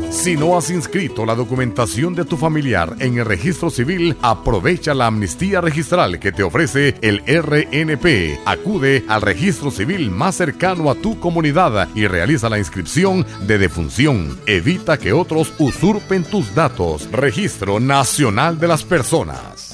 Si no has inscrito la documentación de tu familiar en el registro civil, aprovecha la amnistía registral que te ofrece el RNP. Acude al registro civil más cercano a tu comunidad y realiza la inscripción de defunción. Evita que otros usurpen tus datos. Registro Nacional de las Personas.